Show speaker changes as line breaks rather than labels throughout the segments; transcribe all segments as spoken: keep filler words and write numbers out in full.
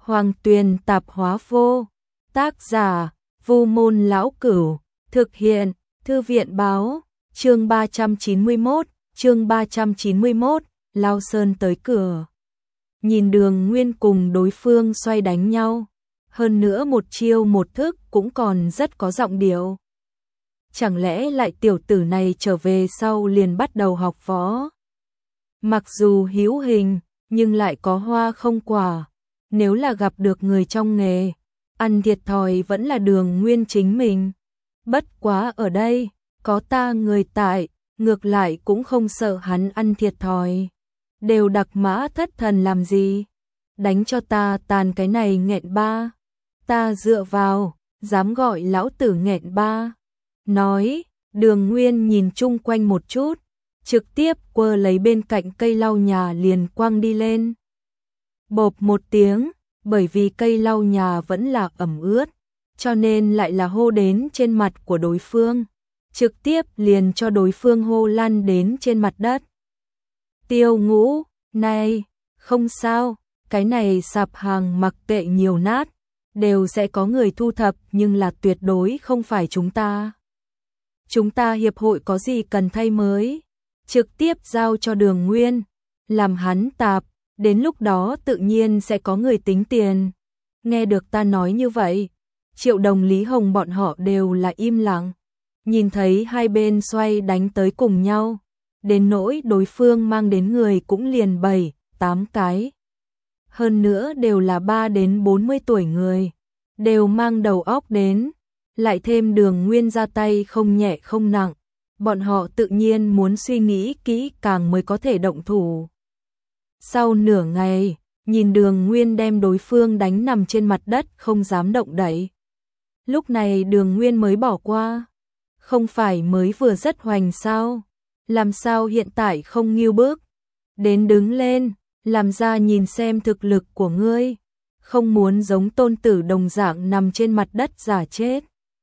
Hoàng Tuyền Tạp Hóa Vô. Tác giả: Vu Môn Lão Cửu. Thực hiện: Thư viện báo. Chương ba trăm chín mươi mốt, chương ba trăm chín mươi mốt, Lao Sơn tới cửa. Nhìn Đường Nguyên cùng đối phương xoay đánh nhau, hơn nữa một chiêu một thức cũng còn rất có giọng điệu. Chẳng lẽ lại tiểu tử này trở về sau liền bắt đầu học võ? Mặc dù hữu hình, nhưng lại có hoa không quả. Nếu là gặp được người trong nghề, ăn thiệt thòi vẫn là Đường Nguyên chính mình. Bất quá ở đây, có ta người tại, ngược lại cũng không sợ hắn ăn thiệt thòi. Đều đặc mã thất thần làm gì? Đánh cho ta tàn cái này nghẹn ba. Ta dựa vào, dám gọi lão tử nghẹn ba. Nói, Đường Nguyên nhìn chung quanh một chút, trực tiếp quơ lấy bên cạnh cây lau nhà liền quăng đi lên. Bộp một tiếng, bởi vì cây lau nhà vẫn là ẩm ướt, cho nên lại là hô đến trên mặt của đối phương, trực tiếp liền cho đối phương hô lăn đến trên mặt đất. Tiêu Ngũ, này, không sao, cái này sạp hàng mặc kệ nhiều nát, đều sẽ có người thu thập, nhưng là tuyệt đối không phải chúng ta. Chúng ta hiệp hội có gì cần thay mới, trực tiếp giao cho Đường Nguyên, làm hắn tạp, đến lúc đó tự nhiên sẽ có người tính tiền. Nghe được ta nói như vậy, Triệu Đồng, Lý Hồng bọn họ đều là im lặng, nhìn thấy hai bên xoay đánh tới cùng nhau, đến nỗi đối phương mang đến người cũng liền bảy, tám cái. Hơn nữa đều là ba đến bốn mươi tuổi người, đều mang đầu óc đến, lại thêm Đường Nguyên ra tay không nhẹ không nặng, bọn họ tự nhiên muốn suy nghĩ kỹ càng mới có thể động thủ. Sau nửa ngày, nhìn Đường Nguyên đem đối phương đánh nằm trên mặt đất không dám động đậy. Lúc này Đường Nguyên mới bỏ qua. Không phải mới vừa rất hoành sao? Làm sao hiện tại không nghêu bước? Đến đứng lên, làm ra nhìn xem thực lực của ngươi. Không muốn giống tôn tử đồng dạng nằm trên mặt đất giả chết.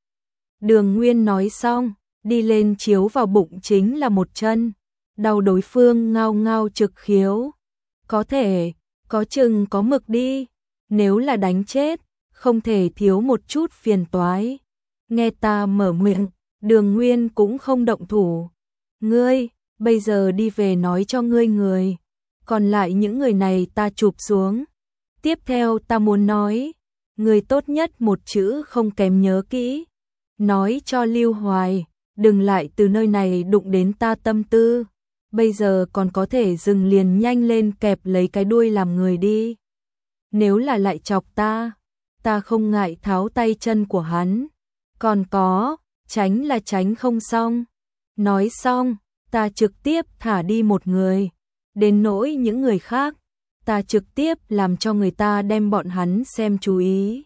Đường Nguyên nói xong, đi lên chiếu vào bụng chính là một chân. Đầu đối phương ngao ngao trực khiếu. Có thể, có chừng có mực đi. Nếu là đánh chết, không thể thiếu một chút phiền toái. Nghe ta mở miệng, Đường Nguyên cũng không động thủ. Ngươi, bây giờ đi về nói cho ngươi người. Còn lại những người này ta chụp xuống. Tiếp theo ta muốn nói, người tốt nhất một chữ không kém nhớ kỹ. Nói cho Lưu Hoài, đừng lại từ nơi này đụng đến ta tâm tư. Bây giờ còn có thể dừng liền nhanh lên kẹp lấy cái đuôi làm người đi. Nếu là lại chọc ta, ta không ngại tháo tay chân của hắn. Còn có, tránh là tránh không xong. Nói xong, ta trực tiếp thả đi một người. Đến nỗi những người khác, ta trực tiếp làm cho người ta đem bọn hắn xem chú ý.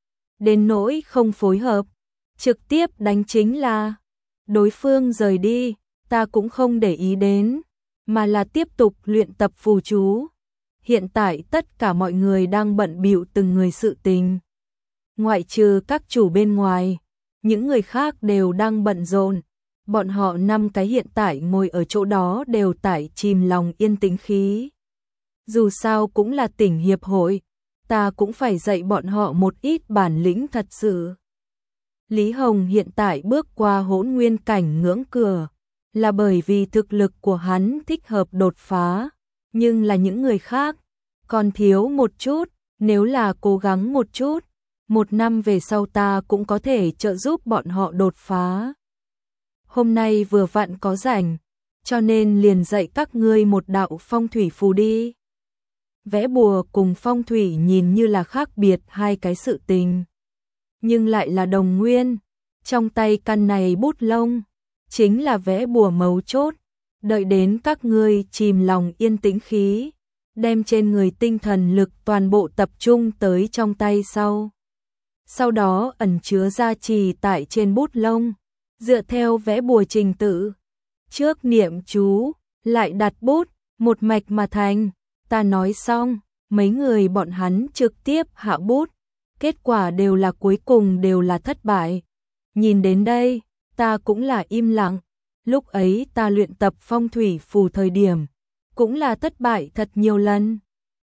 Đến nỗi không phối hợp, trực tiếp đánh chính là đối phương rời đi, ta cũng không để ý đến, mà là tiếp tục luyện tập phù chú. Hiện tại tất cả mọi người đang bận bịu từng người sự tình. Ngoại trừ các chủ bên ngoài, những người khác đều đang bận rộn. Bọn họ năm cái hiện tại ngồi ở chỗ đó đều tải chìm lòng yên tĩnh khí. Dù sao cũng là tỉnh hiệp hội, ta cũng phải dạy bọn họ một ít bản lĩnh thật sự. Lý Hồng hiện tại bước qua hỗn nguyên cảnh ngưỡng cửa, là bởi vì thực lực của hắn thích hợp đột phá, nhưng là những người khác còn thiếu một chút, nếu là cố gắng một chút, một năm về sau ta cũng có thể trợ giúp bọn họ đột phá. Hôm nay vừa vặn có rảnh, cho nên liền dạy các ngươi một đạo phong thủy phù đi. Vẽ bùa cùng phong thủy nhìn như là khác biệt hai cái sự tình, nhưng lại là đồng nguyên. Trong tay căn này bút lông, chính là vẽ bùa mấu chốt. Đợi đến các ngươi chìm lòng yên tĩnh khí, đem trên người tinh thần lực toàn bộ tập trung tới trong tay sau. Sau đó ẩn chứa gia trì tại trên bút lông, dựa theo vẽ bùa trình tự. Trước niệm chú, lại đặt bút, một mạch mà thành. Ta nói xong, mấy người bọn hắn trực tiếp hạ bút. Kết quả đều là cuối cùng đều là thất bại. Nhìn đến đây, ta cũng là im lặng. Lúc ấy ta luyện tập phong thủy phù thời điểm, cũng là thất bại thật nhiều lần.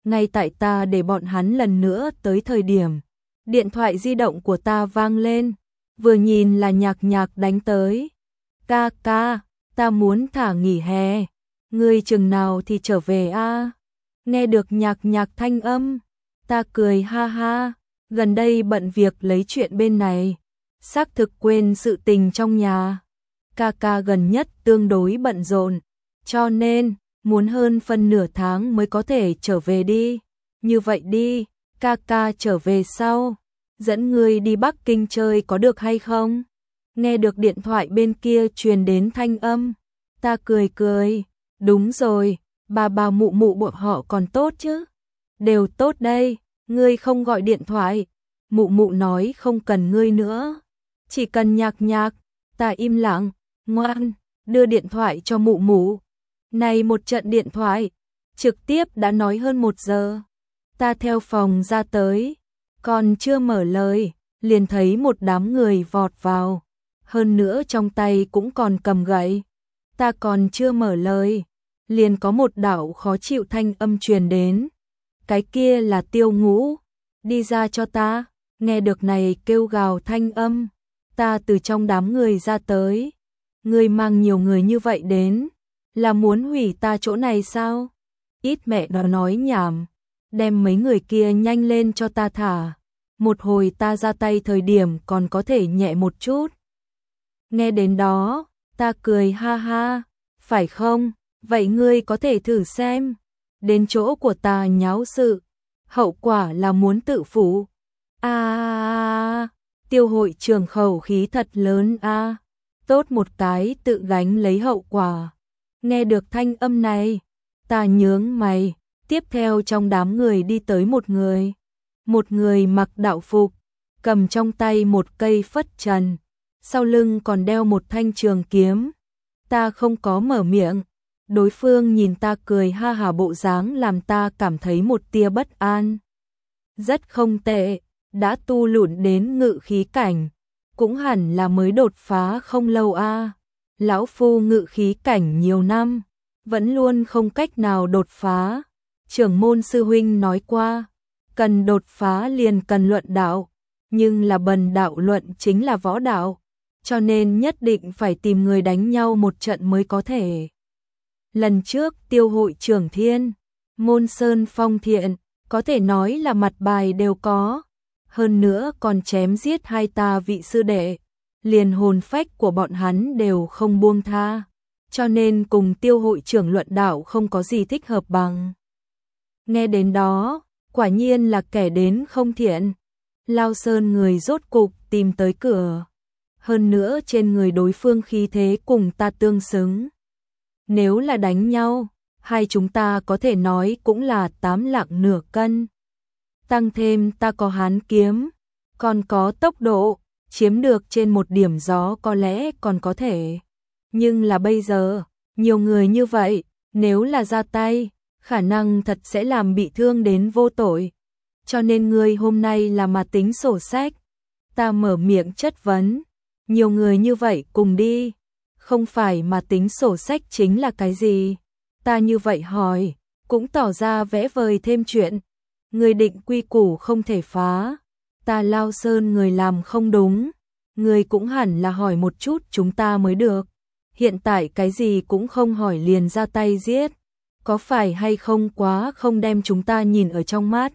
ngay tại ta để bọn hắn lần nữa tới thời điểm. Điện thoại di động của ta vang lên, vừa nhìn là Nhạc Nhạc đánh tới. Ca ca, ta muốn thả nghỉ hè, ngươi chừng nào thì trở về a? Nghe được Nhạc Nhạc thanh âm, ta cười ha ha, gần đây bận việc lấy chuyện bên này, xác thực quên sự tình trong nhà. Ca ca gần nhất tương đối bận rộn, cho nên muốn hơn phân nửa tháng mới có thể trở về đi. Như vậy đi, ca ca trở về sau, dẫn ngươi đi Bắc Kinh chơi có được hay không? Nghe được điện thoại bên kia truyền đến thanh âm, ta cười cười, đúng rồi, bà bà mụ mụ bọn họ còn tốt chứ? Đều tốt đây, ngươi không gọi điện thoại. Mụ mụ nói không cần ngươi nữa, chỉ cần Nhạc Nhạc. Ta im lặng, ngoan, đưa điện thoại cho mụ mụ. Này một trận điện thoại, trực tiếp đã nói hơn một giờ. Ta theo phòng ra tới, còn chưa mở lời, liền thấy một đám người vọt vào. Hơn nữa trong tay cũng còn cầm gậy. Ta còn chưa mở lời, liền có một đạo khó chịu thanh âm truyền đến. Cái kia là Tiêu Ngũ, đi ra cho ta. Nghe được này kêu gào thanh âm, ta từ trong đám người ra tới. Ngươi mang nhiều người như vậy đến, là muốn hủy ta chỗ này sao? Ít mẹ nó nói nhảm, đem mấy người kia nhanh lên cho ta thả. Một hồi ta ra tay thời điểm còn có thể nhẹ một chút. Nghe đến đó, ta cười ha ha, phải không? Vậy ngươi có thể thử xem. Đến chỗ của ta nháo sự, hậu quả là muốn tự phụ. A à, Tiêu hội trưởng khẩu khí thật lớn a. À. Tốt một cái tự gánh lấy hậu quả. Nghe được thanh âm này, ta nhướng mày, tiếp theo trong đám người đi tới một người. Một người mặc đạo phục, cầm trong tay một cây phất trần, sau lưng còn đeo một thanh trường kiếm. Ta không có mở miệng, đối phương nhìn ta cười ha hả bộ dáng làm ta cảm thấy một tia bất an. Rất không tệ, đã tu luyện đến ngự khí cảnh, cũng hẳn là mới đột phá không lâu a. À. Lão phu ngự khí cảnh nhiều năm, vẫn luôn không cách nào đột phá. Trưởng môn sư huynh nói qua, cần đột phá liền cần luận đạo, nhưng là bần đạo luận chính là võ đạo, cho nên nhất định phải tìm người đánh nhau một trận mới có thể. Lần trước Tiêu hội trưởng Thiên, Môn Sơn Phong Thiện, có thể nói là mặt bài đều có, hơn nữa còn chém giết hai ta vị sư đệ, liền hồn phách của bọn hắn đều không buông tha, cho nên cùng Tiêu hội trưởng luận đạo không có gì thích hợp bằng. Nghe đến đó, quả nhiên là kẻ đến không thiện. Lao Sơn người rốt cục tìm tới cửa, hơn nữa trên người đối phương khí thế cùng ta tương xứng. Nếu là đánh nhau, hai chúng ta có thể nói cũng là tám lạng nửa cân. Tăng thêm ta có hán kiếm, còn có tốc độ, chiếm được trên một điểm gió có lẽ còn có thể. Nhưng là bây giờ, nhiều người như vậy, nếu là ra tay, khả năng thật sẽ làm bị thương đến vô tội. Cho nên ngươi hôm nay là mà tính sổ sách. Ta mở miệng chất vấn, nhiều người như vậy cùng đi, không phải mà tính sổ sách chính là cái gì? Ta như vậy hỏi, cũng tỏ ra vẽ vời thêm chuyện. Người định quy củ không thể phá, ta Lao Sơn người làm không đúng, người cũng hẳn là hỏi một chút chúng ta mới được. Hiện tại cái gì cũng không hỏi liền ra tay giết, có phải hay không quá không đem chúng ta nhìn ở trong mắt.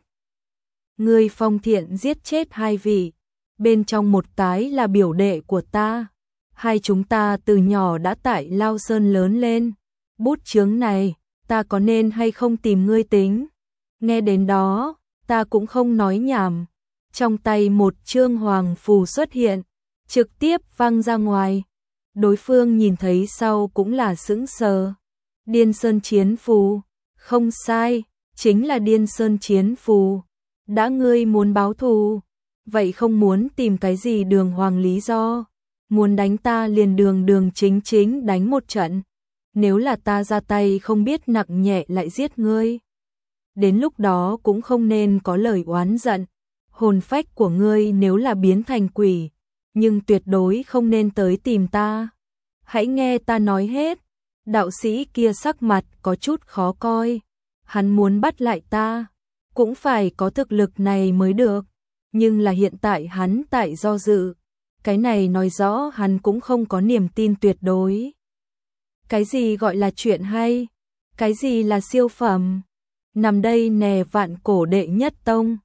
Người Phong Thiện giết chết hai vị, bên trong một cái là biểu đệ của ta. Hai chúng ta từ nhỏ đã tại Lao Sơn lớn lên, bút chướng này, ta có nên hay không tìm ngươi tính. Nghe đến đó, ta cũng không nói nhảm, trong tay một chương hoàng phù xuất hiện, trực tiếp văng ra ngoài. Đối phương nhìn thấy sau cũng là sững sờ. Điên Sơn Chiến Phù, không sai, chính là Điên Sơn Chiến Phù. Đã ngươi muốn báo thù, vậy không muốn tìm cái gì đường hoàng lý do, muốn đánh ta liền đường đường chính chính đánh một trận. Nếu là ta ra tay không biết nặng nhẹ lại giết ngươi, đến lúc đó cũng không nên có lời oán giận. Hồn phách của ngươi nếu là biến thành quỷ, nhưng tuyệt đối không nên tới tìm ta. Hãy nghe ta nói hết. Đạo sĩ kia sắc mặt có chút khó coi, hắn muốn bắt lại ta, cũng phải có thực lực này mới được, nhưng là hiện tại hắn tại do dự, cái này nói rõ hắn cũng không có niềm tin tuyệt đối. Cái gì gọi là chuyện hay? Cái gì là siêu phẩm? Nằm đây nè vạn cổ đệ nhất tông,